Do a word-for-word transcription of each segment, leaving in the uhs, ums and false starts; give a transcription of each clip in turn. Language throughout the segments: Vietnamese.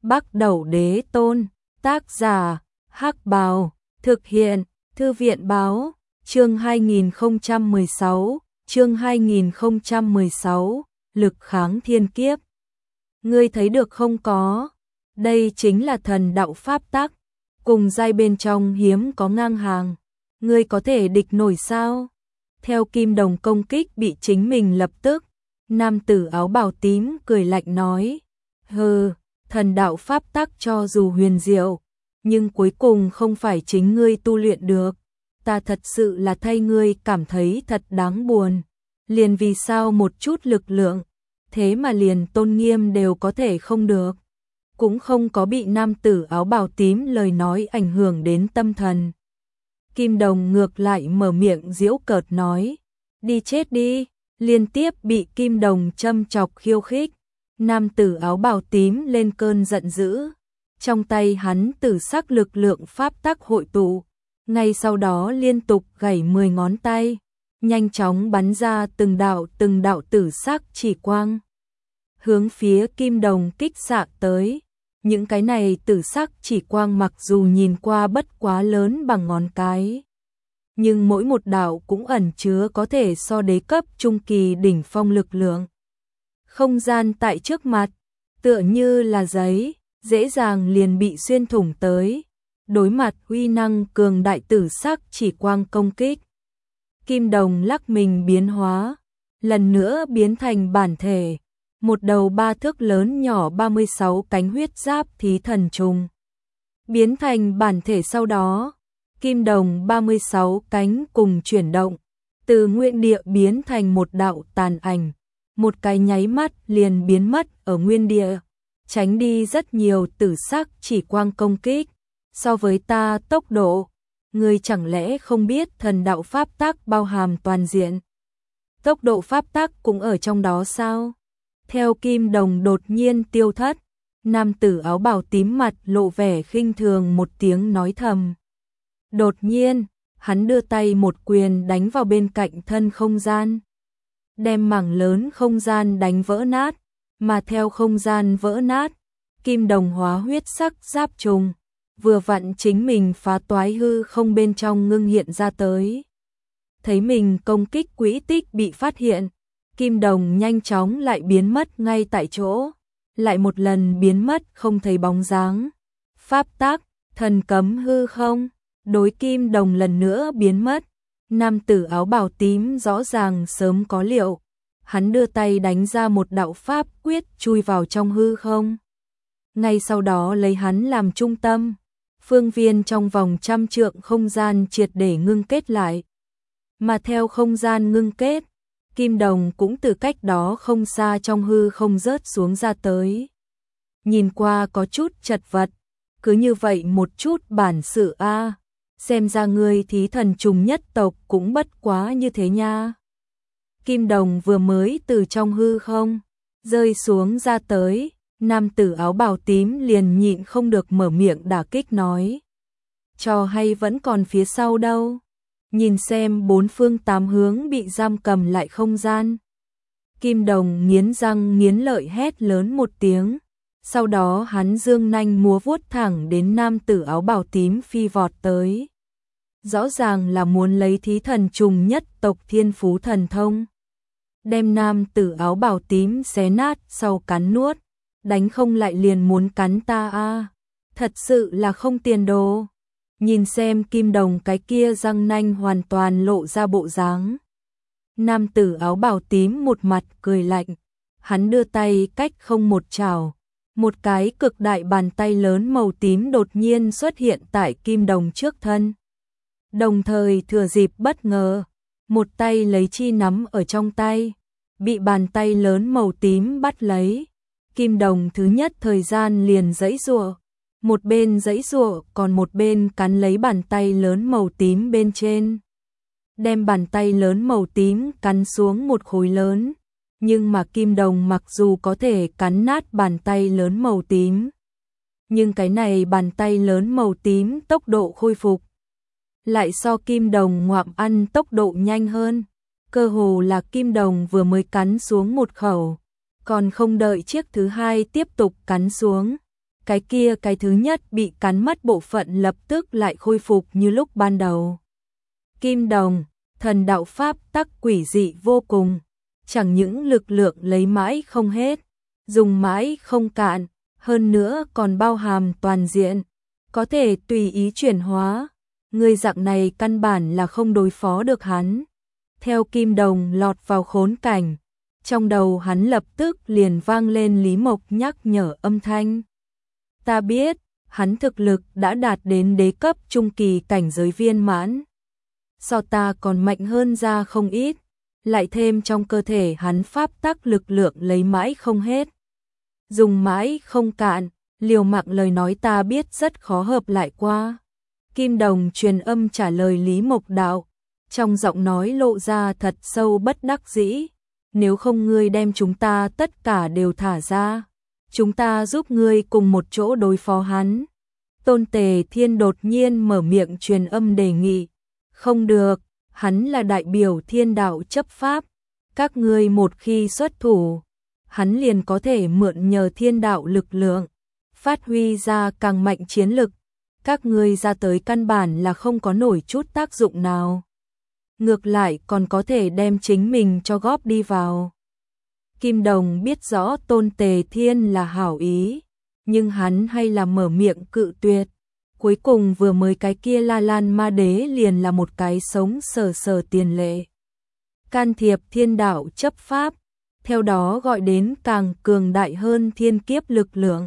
Bắc Đẩu Đế Tôn, tác giả, Hắc Bào, thực hiện, Thư viện Báo, chương hai nghìn không trăm mười sáu, chương hai nghìn không trăm mười sáu, lực kháng thiên kiếp. Ngươi thấy được không có? Đây chính là thần đạo pháp tắc, cùng giai bên trong hiếm có ngang hàng. Ngươi có thể địch nổi sao? Theo Kim Đồng công kích bị chính mình lập tức, nam tử áo bào tím cười lạnh nói, hừ, thần đạo pháp tắc cho dù huyền diệu, nhưng cuối cùng không phải chính ngươi tu luyện được. Ta thật sự là thay ngươi cảm thấy thật đáng buồn. Liền vì sao một chút lực lượng, thế mà liền tôn nghiêm đều có thể không được. Cũng không có bị nam tử áo bào tím lời nói ảnh hưởng đến tâm thần. Kim Đồng ngược lại mở miệng giễu cợt nói, đi chết đi, liên tiếp bị Kim Đồng châm chọc khiêu khích. Nam tử áo bào tím lên cơn giận dữ, trong tay hắn tử sắc lực lượng pháp tắc hội tụ, ngay sau đó liên tục gảy mười ngón tay, nhanh chóng bắn ra từng đạo từng đạo tử sắc chỉ quang, hướng phía Kim Đồng kích xạ tới. Những cái này tử sắc chỉ quang mặc dù nhìn qua bất quá lớn bằng ngón cái, nhưng mỗi một đạo cũng ẩn chứa có thể so đế cấp trung kỳ đỉnh phong lực lượng. Không gian tại trước mặt, tựa như là giấy, dễ dàng liền bị xuyên thủng tới. Đối mặt uy năng cường đại tử sắc chỉ quang công kích, Kim Đồng lắc mình biến hóa, lần nữa biến thành bản thể, một đầu ba thước lớn nhỏ ba mươi sáu cánh huyết giáp thí thần trùng. Biến thành bản thể sau đó, Kim Đồng ba mươi sáu cánh cùng chuyển động, từ nguyên địa biến thành một đạo tàn ảnh, một cái nháy mắt liền biến mất ở nguyên địa, tránh đi rất nhiều tử sắc chỉ quang công kích. So với ta tốc độ, ngươi chẳng lẽ không biết thần đạo pháp tắc bao hàm toàn diện? Tốc độ pháp tắc cũng ở trong đó sao? Theo Kim Đồng đột nhiên tiêu thất, nam tử áo bào tím mặt lộ vẻ khinh thường một tiếng nói thầm. Đột nhiên, hắn đưa tay một quyền đánh vào bên cạnh thân không gian, đem mảng lớn không gian đánh vỡ nát, mà theo không gian vỡ nát, Kim Đồng hóa huyết sắc giáp trùng, vừa vặn chính mình phá toái hư không bên trong ngưng hiện ra tới. Thấy mình công kích quỹ tích bị phát hiện, Kim Đồng nhanh chóng lại biến mất ngay tại chỗ, lại một lần biến mất không thấy bóng dáng. Pháp tắc, thần cấm hư không, đối Kim Đồng lần nữa biến mất. Nam tử áo bào tím rõ ràng sớm có liệu, hắn đưa tay đánh ra một đạo pháp quyết chui vào trong hư không. Ngay sau đó lấy hắn làm trung tâm, phương viên trong vòng trăm trượng không gian triệt để ngưng kết lại. Mà theo không gian ngưng kết, Kim Đồng cũng từ cách đó không xa trong hư không rớt xuống ra tới. Nhìn qua có chút chật vật, cứ như vậy một chút bản sự a, à. Xem ra ngươi thí thần trùng nhất tộc cũng bất quá như thế nha. Kim Đồng vừa mới từ trong hư không rơi xuống ra tới, nam tử áo bào tím liền nhịn không được mở miệng đả kích nói, trò hay vẫn còn phía sau đâu. Nhìn xem bốn phương tám hướng bị giam cầm lại không gian, Kim Đồng nghiến răng nghiến lợi hét lớn một tiếng, sau đó hắn dương nanh múa vuốt thẳng đến nam tử áo bào tím phi vọt tới. Rõ ràng là muốn lấy thí thần trùng nhất tộc thiên phú thần thông, đem nam tử áo bào tím xé nát sau cắn nuốt, đánh không lại liền muốn cắn ta a, à. Thật sự là không tiền đồ. Nhìn xem Kim Đồng cái kia răng nanh hoàn toàn lộ ra bộ dáng, nam tử áo bào tím một mặt cười lạnh, hắn đưa tay cách không một chảo, một cái cực đại bàn tay lớn màu tím đột nhiên xuất hiện tại Kim Đồng trước thân. Đồng thời thừa dịp bất ngờ, một tay lấy chi nắm ở trong tay, bị bàn tay lớn màu tím bắt lấy. Kim Đồng thứ nhất thời gian liền giãy giụa, một bên giãy giụa còn một bên cắn lấy bàn tay lớn màu tím bên trên, đem bàn tay lớn màu tím cắn xuống một khối lớn. Nhưng mà Kim Đồng mặc dù có thể cắn nát bàn tay lớn màu tím, nhưng cái này bàn tay lớn màu tím tốc độ khôi phục lại so Kim Đồng ngoạm ăn tốc độ nhanh hơn. Cơ hồ là Kim Đồng vừa mới cắn xuống một khẩu, còn không đợi chiếc thứ hai tiếp tục cắn xuống, cái kia cái thứ nhất bị cắn mất bộ phận lập tức lại khôi phục như lúc ban đầu. Kim đồng, thần đạo pháp tắc quỷ dị vô cùng, chẳng những lực lượng lấy mãi không hết, dùng mãi không cạn, hơn nữa còn bao hàm toàn diện, có thể tùy ý chuyển hóa. Người dạng này căn bản là không đối phó được hắn. Theo Kim Đồng lọt vào khốn cảnh, trong đầu hắn lập tức liền vang lên Lý Mộc nhắc nhở âm thanh. Ta biết, hắn thực lực đã đạt đến đế cấp trung kỳ cảnh giới viên mãn. So ta còn mạnh hơn ra không ít, lại thêm trong cơ thể hắn pháp tắc lực lượng lấy mãi không hết. Dùng mãi không cạn, liều mạng lời nói ta biết rất khó hợp lại qua. Kim Đồng truyền âm trả lời Lý Mộc đạo, trong giọng nói lộ ra thật sâu bất đắc dĩ. Nếu không ngươi đem chúng ta tất cả đều thả ra, chúng ta giúp ngươi cùng một chỗ đối phó hắn. Tôn Tề Thiên đột nhiên mở miệng truyền âm đề nghị. Không được, hắn là đại biểu thiên đạo chấp pháp. Các ngươi một khi xuất thủ, hắn liền có thể mượn nhờ thiên đạo lực lượng, phát huy ra càng mạnh chiến lực. Các ngươi ra tới căn bản là không có nổi chút tác dụng nào. Ngược lại còn có thể đem chính mình cho góp đi vào. Kim Đồng biết rõ Tôn Tề Thiên là hảo ý, nhưng hắn hay là mở miệng cự tuyệt. Cuối cùng vừa mới cái kia La Lan Ma Đế liền là một cái sống sờ sờ tiền lệ. Can thiệp thiên đạo chấp pháp, theo đó gọi đến càng cường đại hơn thiên kiếp lực lượng.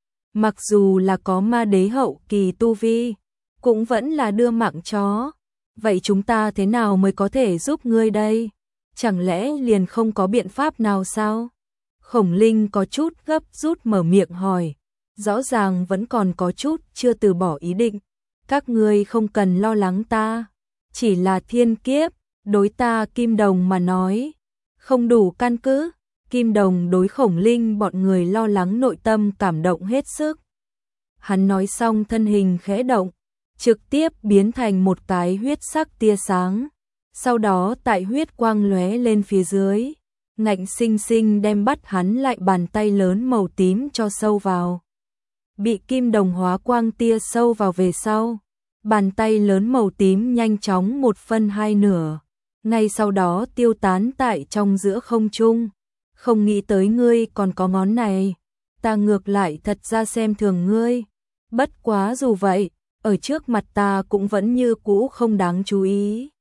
Mặc dù là có ma đế hậu kỳ tu vi, cũng vẫn là đưa mạng chó. Vậy chúng ta thế nào mới có thể giúp ngươi đây? Chẳng lẽ liền không có biện pháp nào sao? Khổng Linh có chút gấp rút mở miệng hỏi, rõ ràng vẫn còn có chút chưa từ bỏ ý định. Các ngươi không cần lo lắng ta, chỉ là thiên kiếp, đối ta Kim Đồng mà nói, không đủ căn cứ. Kim Đồng đối Khổng Linh bọn người lo lắng nội tâm cảm động hết sức. Hắn nói xong thân hình khẽ động, trực tiếp biến thành một cái huyết sắc tia sáng. Sau đó tại huyết quang lóe lên phía dưới, ngạnh sinh sinh đem bắt hắn lại bàn tay lớn màu tím cho sâu vào. Bị Kim Đồng hóa quang tia sâu vào về sau, bàn tay lớn màu tím nhanh chóng một phân hai nửa, ngay sau đó tiêu tán tại trong giữa không trung. Không nghĩ tới ngươi còn có ngón này, ta ngược lại thật ra xem thường ngươi. Bất quá dù vậy, ở trước mặt ta cũng vẫn như cũ không đáng chú ý.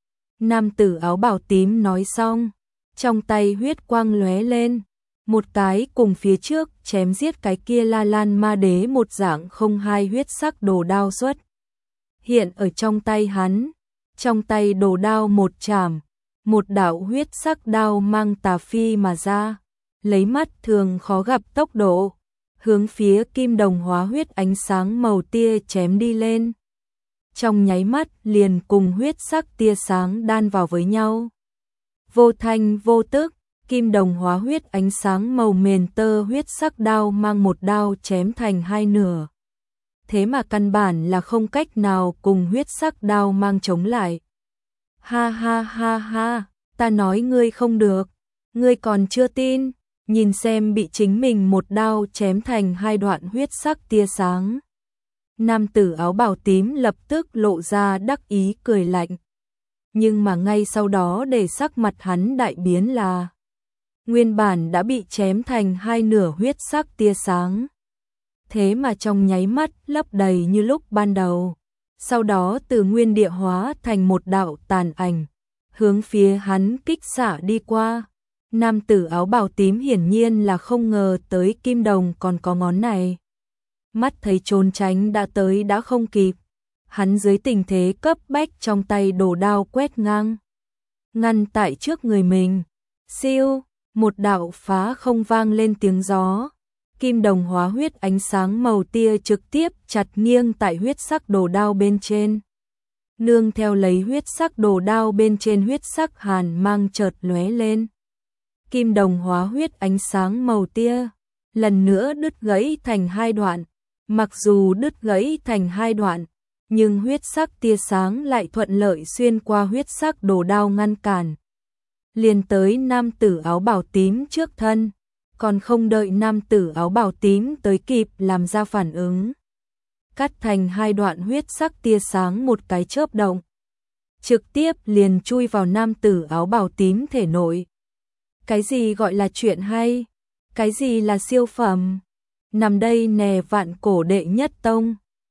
Nam tử áo bào tím nói xong, trong tay huyết quang lóe lên, một cái cùng phía trước chém giết cái kia La Lan Ma Đế một dạng không hai huyết sắc đồ đao xuất hiện ở trong tay hắn. Trong tay đồ đao một chảm, một đạo huyết sắc đao mang tà phi mà ra, lấy mắt thường khó gặp tốc độ, hướng phía Kim Đồng hóa huyết ánh sáng màu tia chém đi lên. Trong nháy mắt liền cùng huyết sắc tia sáng đan vào với nhau. Vô thanh vô tức, Kim Đồng hóa huyết ánh sáng màu mền tơ huyết sắc đao mang một đao chém thành hai nửa. Thế mà căn bản là không cách nào cùng huyết sắc đao mang chống lại. Ha ha ha ha, ta nói ngươi không được, ngươi còn chưa tin, nhìn xem bị chính mình một đao chém thành hai đoạn huyết sắc tia sáng. Nam tử áo bào tím lập tức lộ ra đắc ý cười lạnh. Nhưng mà ngay sau đó để sắc mặt hắn đại biến là nguyên bản đã bị chém thành hai nửa huyết sắc tia sáng. Thế mà trong nháy mắt lấp đầy như lúc ban đầu. Sau đó từ nguyên địa hóa thành một đạo tàn ảnh, hướng phía hắn kích xạ đi qua. Nam tử áo bào tím hiển nhiên là không ngờ tới Kim Đồng còn có ngón này. Mắt thấy trốn tránh đã tới đã không kịp, hắn dưới tình thế cấp bách trong tay đồ đao quét ngang, ngăn tại trước người mình. Siêu, một đạo phá không vang lên tiếng gió. Kim Đồng hóa huyết ánh sáng màu tia trực tiếp chặt nghiêng tại huyết sắc đồ đao bên trên. Nương theo lấy huyết sắc đồ đao bên trên huyết sắc hàn mang chợt lóe lên. Kim Đồng hóa huyết ánh sáng màu tia lần nữa đứt gãy thành hai đoạn. Mặc dù đứt gãy thành hai đoạn, nhưng huyết sắc tia sáng lại thuận lợi xuyên qua huyết sắc đồ đao ngăn cản. Liền tới nam tử áo bào tím trước thân. còn không đợi nam tử áo bào tím tới kịp làm ra phản ứng. Cắt thành hai đoạn huyết sắc tia sáng một cái chớp động, trực tiếp liền chui vào nam tử áo bào tím thể nội. Cái gì gọi là chuyện hay? Cái gì là siêu phẩm? Nằm đây nè vạn cổ đệ nhất tông.